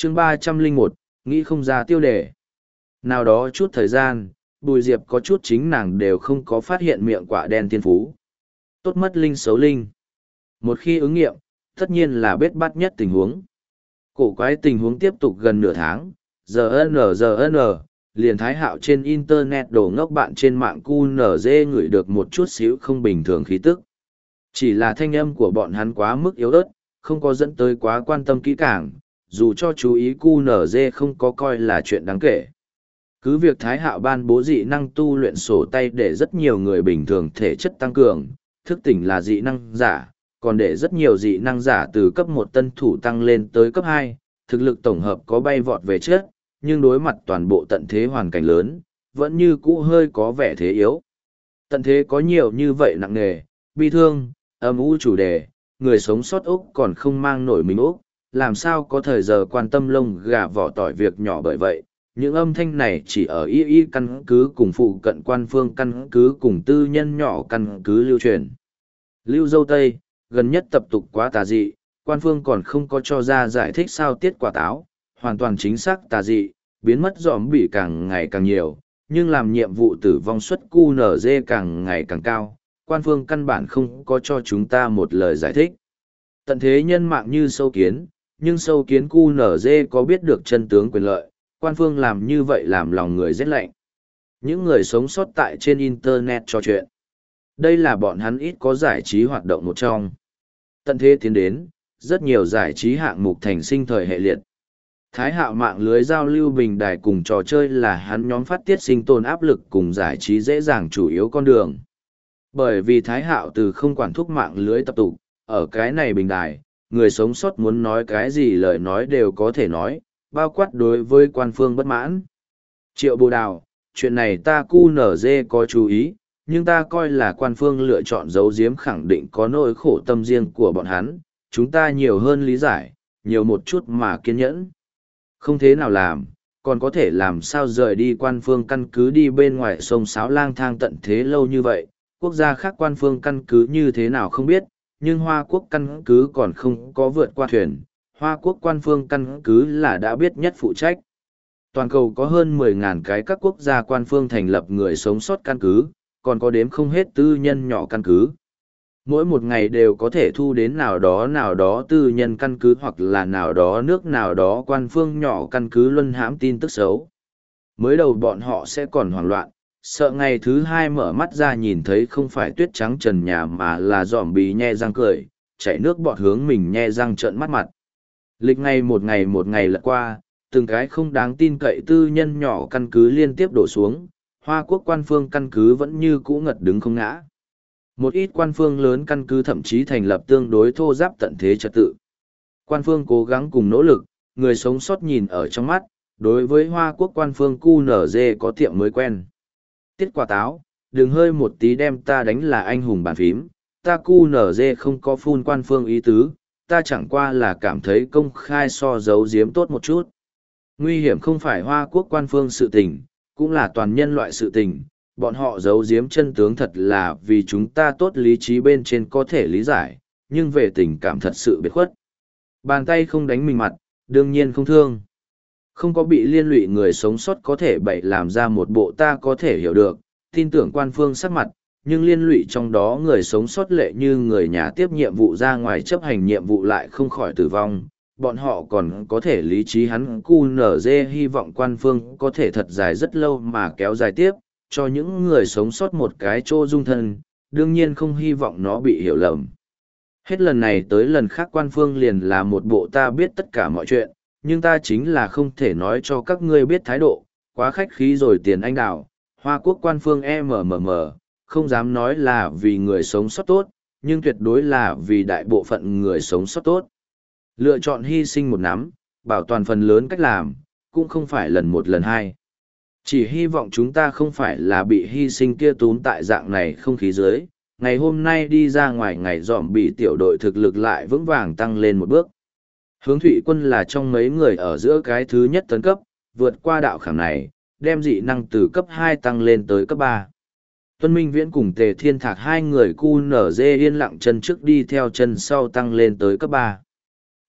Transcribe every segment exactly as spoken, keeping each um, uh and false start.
chương ba trăm linh một, nghĩ không ra tiêu đề. Nào đó chút thời gian, Bùi Diệp có chút chính nàng đều không có phát hiện miệng quả đen thiên phú. Tốt mất linh xấu linh. Một khi ứng nghiệm, tất nhiên là bết bát nhất tình huống. Cổ quái tình huống tiếp tục gần nửa tháng, giờ n giờ n, liền Thái Hạo trên internet đổ ngốc bạn trên mạng cu nở dê ngửi được một chút xíu không bình thường khí tức. Chỉ là thanh âm của bọn hắn quá mức yếu ớt, không có dẫn tới quá quan tâm kỹ càng, dù cho chú ý cu nở dê không có coi là chuyện đáng kể. Cứ việc Thái Hạo ban bố dị năng tu luyện sổ tay để rất nhiều người bình thường thể chất tăng cường, thức tỉnh là dị năng giả, còn để rất nhiều dị năng giả từ cấp một tân thủ tăng lên tới cấp hai, thực lực tổng hợp có bay vọt về chất, nhưng đối mặt toàn bộ tận thế hoàn cảnh lớn, vẫn như cũ hơi có vẻ thế yếu. Tận thế có nhiều như vậy nặng nề, bi thương, âm u chủ đề, người sống sót Úc còn không mang nổi mình Úc, làm sao có thời giờ quan tâm lông gà vỏ tỏi việc nhỏ. Bởi vậy, những âm thanh này chỉ ở y y căn cứ cùng phụ cận quan phương căn cứ cùng tư nhân nhỏ căn cứ lưu truyền. Lưu Dâu Tây, gần nhất tập tục quá tà dị, quan phương còn không có cho ra giải thích sao tiết quả táo, hoàn toàn chính xác tà dị, biến mất dòm bị càng ngày càng nhiều, nhưng làm nhiệm vụ tử vong suất cu nở dê càng ngày càng cao, quan phương căn bản không có cho chúng ta một lời giải thích. Tận thế nhân mạng như sâu kiến, nhưng sâu kiến cu nở dê có biết được chân tướng quyền lợi, quan phương làm như vậy làm lòng người rét lạnh. Những người sống sót tại trên internet trò chuyện. Đây là bọn hắn ít có giải trí hoạt động một trong. Tận thế tiến đến, rất nhiều giải trí hạng mục thành sinh thời hệ liệt. Thái Hạo mạng lưới giao lưu bình đài cùng trò chơi là hắn nhóm phát tiết sinh tồn áp lực cùng giải trí dễ dàng chủ yếu con đường. Bởi vì Thái Hạo từ không quản thúc mạng lưới tập tụ, ở cái này bình đài, người sống sót muốn nói cái gì lời nói đều có thể nói, bao quát đối với quan phương bất mãn. Triệu Bồ Đào, chuyện này ta cu nở dê có chú ý, nhưng ta coi là quan phương lựa chọn giấu giếm khẳng định có nỗi khổ tâm riêng của bọn hắn, chúng ta nhiều hơn lý giải, nhiều một chút mà kiên nhẫn. Không thế nào làm, còn có thể làm sao rời đi quan phương căn cứ đi bên ngoài sông Sáo lang thang tận thế lâu như vậy, quốc gia khác quan phương căn cứ như thế nào không biết, nhưng Hoa Quốc căn cứ còn không có vượt qua thuyền, Hoa Quốc quan phương căn cứ là đã biết nhất phụ trách. Toàn cầu có hơn mười nghìn cái các quốc gia quan phương thành lập người sống sót căn cứ, còn có đếm không hết tư nhân nhỏ căn cứ. Mỗi một ngày đều có thể thu đến nào đó nào đó tư nhân căn cứ hoặc là nào đó nước nào đó quan phương nhỏ căn cứ luân hãm tin tức xấu. Mới đầu bọn họ sẽ còn hoảng loạn, sợ ngày thứ hai mở mắt ra nhìn thấy không phải tuyết trắng trần nhà mà là dòm bì nhe răng cười, chảy nước bọt hướng mình nhe răng trợn mắt mặt. Lịch ngày một ngày một ngày lật qua, từng cái không đáng tin cậy tư nhân nhỏ căn cứ liên tiếp đổ xuống, Hoa Quốc quan phương căn cứ vẫn như cũ ngật đứng không ngã. Một ít quan phương lớn căn cứ thậm chí thành lập tương đối thô giáp tận thế trật tự. Quan phương cố gắng cùng nỗ lực, người sống sót nhìn ở trong mắt, đối với Hoa Quốc quan phương cu nở dê có tiệm mới quen. Tiết quả táo, đừng hơi một tí đem ta đánh là anh hùng bàn phím, ta cu nở dê không có phun quan phương ý tứ, ta chẳng qua là cảm thấy công khai so giấu giếm tốt một chút. Nguy hiểm không phải Hoa Quốc quan phương sự tình, cũng là toàn nhân loại sự tình, bọn họ giấu giếm chân tướng thật là vì chúng ta tốt lý trí bên trên có thể lý giải, nhưng về tình cảm thật sự biệt khuất. Bàn tay không đánh mình mặt, đương nhiên không thương. Không có bị liên lụy người sống sót có thể bậy làm ra một bộ ta có thể hiểu được, tin tưởng quan phương sắc mặt, nhưng liên lụy trong đó người sống sót lệ như người nhà tiếp nhiệm vụ ra ngoài chấp hành nhiệm vụ lại không khỏi tử vong. Bọn họ còn có thể lý trí hắn cu nở dê hy vọng quan phương có thể thật dài rất lâu mà kéo dài tiếp, cho những người sống sót một cái chỗ dung thân, đương nhiên không hy vọng nó bị hiểu lầm. Hết lần này tới lần khác quan phương liền là một bộ ta biết tất cả mọi chuyện, nhưng ta chính là không thể nói cho các ngươi biết thái độ, quá khách khí rồi tiền anh đào. Hoa Quốc quan phương em em em, không dám nói là vì người sống sót tốt, nhưng tuyệt đối là vì đại bộ phận người sống sót tốt. Lựa chọn hy sinh một nắm, bảo toàn phần lớn cách làm, cũng không phải lần một lần hai. Chỉ hy vọng chúng ta không phải là bị hy sinh kia túm tại dạng này không khí dưới, ngày hôm nay đi ra ngoài ngày dòm bị tiểu đội thực lực lại vững vàng tăng lên một bước. Hướng Thụy Quân là trong mấy người ở giữa cái thứ nhất tấn cấp, vượt qua đạo khảm này, đem dị năng từ cấp hai tăng lên tới cấp ba. Tuân Minh Viễn cùng Tề Thiên Thạc hai người cu nở dê yên lặng chân trước đi theo chân sau tăng lên tới cấp ba.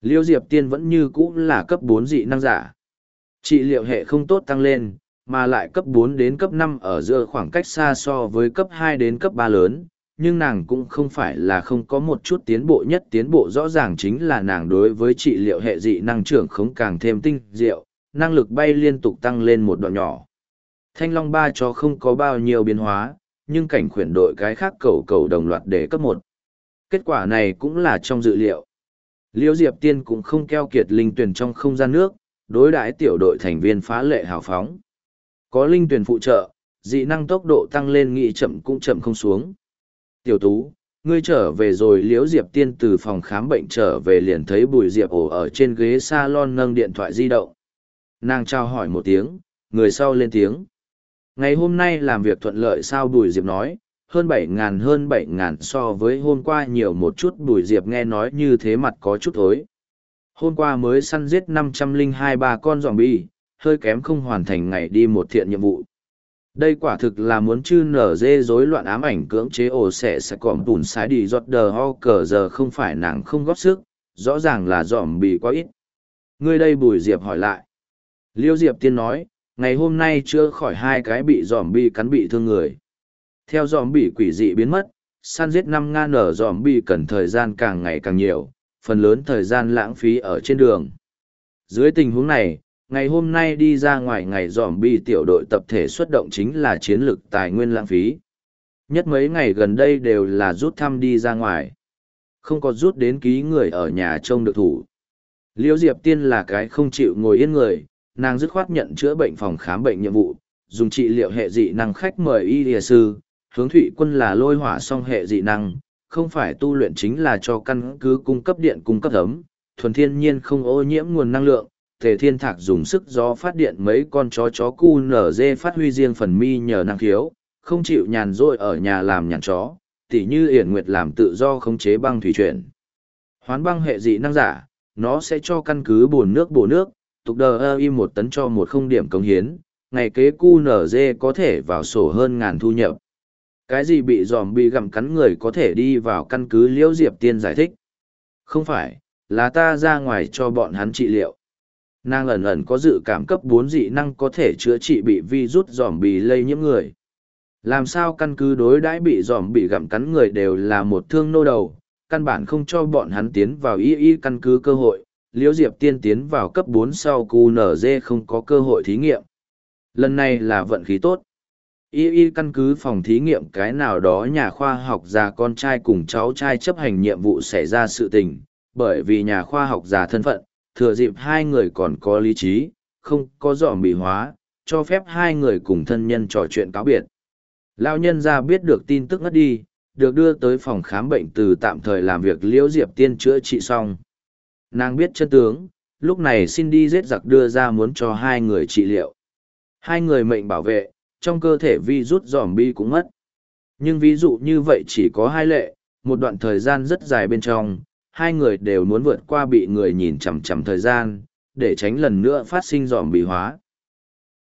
Liêu Diệp Tiên vẫn như cũ là cấp bốn dị năng giả. Trị liệu hệ không tốt tăng lên, mà lại cấp bốn đến cấp năm ở giữa khoảng cách xa so với cấp hai đến cấp ba lớn, nhưng nàng cũng không phải là không có một chút tiến bộ nhất. Tiến bộ rõ ràng chính là nàng đối với trị liệu hệ dị năng trưởng khống càng thêm tinh diệu, năng lực bay liên tục tăng lên một đoạn nhỏ. Thanh Long ba cho không có bao nhiêu biến hóa, nhưng cảnh khuyển đội cái khác cầu cầu đồng loạt để cấp một. Kết quả này cũng là trong dự liệu. Liêu Diệp Tiên cũng không keo kiệt linh tuyển trong không gian nước, đối đãi tiểu đội thành viên phá lệ hào phóng. Có linh tuyển phụ trợ, dị năng tốc độ tăng lên nghị chậm cũng chậm không xuống. Tiểu Tú, ngươi trở về rồi. Liễu Diệp Tiên từ phòng khám bệnh trở về liền thấy Bùi Diệp ổ ở trên ghế salon nâng điện thoại di động. Nàng trao hỏi một tiếng, người sau lên tiếng. Ngày hôm nay làm việc thuận lợi sao? Bùi Diệp nói, hơn bảy ngàn hơn bảy ngàn so với hôm qua nhiều một chút. Bùi Diệp nghe nói như thế mặt có chút thối. Hôm qua mới săn giết năm trăm lẻ hai ba con zombie, hơi kém không hoàn thành ngày đi một thiện nhiệm vụ. Đây quả thực là muốn chư nở dê rối loạn ám ảnh cưỡng chế ổ xẻ sẽ còm tùn sái đi giọt đờ ho cờ giờ. Không phải nàng không góp sức, rõ ràng là zombie quá ít. Ngươi đây? Bùi Diệp hỏi lại. Liêu Diệp Tiên nói, ngày hôm nay chưa khỏi hai cái bị zombie cắn bị thương người. Theo zombie quỷ dị biến mất, săn giết năm ngàn nở zombie cần thời gian càng ngày càng nhiều, phần lớn thời gian lãng phí ở trên đường. Dưới tình huống này, ngày hôm nay đi ra ngoài ngày zombie tiểu đội tập thể xuất động chính là chiến lược tài nguyên lãng phí. Nhất mấy ngày gần đây đều là rút thăm đi ra ngoài. Không có rút đến ký người ở nhà trông được thủ. Liêu Diệp Tiên là cái không chịu ngồi yên người, nàng dứt khoát nhận chữa bệnh phòng khám bệnh nhiệm vụ, dùng trị liệu hệ dị năng khách mời y y sư, hướng Thụy Quân là lôi hỏa song hệ dị năng, không phải tu luyện chính là cho căn cứ cung cấp điện cung cấp ấm, thuần thiên nhiên không ô nhiễm nguồn năng lượng. Tề Thiên Thạc dùng sức gió phát điện mấy con chó chó cu nở dê phát huy riêng phần mi nhờ năng khiếu, không chịu nhàn rỗi ở nhà làm nhàn chó, tỉ như Yển Nguyệt làm tự do khống chế băng thủy chuyển. Hoán băng hệ dị năng giả, nó sẽ cho căn cứ bồn nước bổ nước, tục đờ ơ im một tấn cho một không điểm cống hiến, ngày kế cu nở dê có thể vào sổ hơn ngàn thu nhập. Cái gì bị dòm bị gặm cắn người có thể đi vào căn cứ? Liễu Diệp Tiên giải thích. Không phải, là ta ra ngoài cho bọn hắn trị liệu. Nàng ẩn ẩn có dự cảm cấp bốn dị năng có thể chữa trị bị virus dòm bị lây nhiễm người. Làm sao căn cứ đối đãi bị dòm bị gặm cắn người đều là một thương nô đầu, căn bản không cho bọn hắn tiến vào y y căn cứ cơ hội. Liễu Diệp Tiên tiến vào cấp bốn sau cu nở dê không có cơ hội thí nghiệm. Lần này là vận khí tốt. Y y căn cứ phòng thí nghiệm cái nào đó nhà khoa học già con trai cùng cháu trai chấp hành nhiệm vụ xảy ra sự tình, bởi vì nhà khoa học già thân phận, thừa dịp hai người còn có lý trí, không có dòm bị hóa, cho phép hai người cùng thân nhân trò chuyện cáo biệt. Lão nhân ra biết được tin tức ngất đi, được đưa tới phòng khám bệnh từ tạm thời làm việc Liễu Diệp Tiên chữa trị xong. Nàng biết chân tướng, lúc này xin đi giết giặc đưa ra muốn cho hai người trị liệu. Hai người mệnh bảo vệ, trong cơ thể virus zombie cũng mất. Nhưng ví dụ như vậy chỉ có hai lệ, một đoạn thời gian rất dài bên trong, hai người đều muốn vượt qua bị người nhìn chằm chằm thời gian, để tránh lần nữa phát sinh zombie hóa.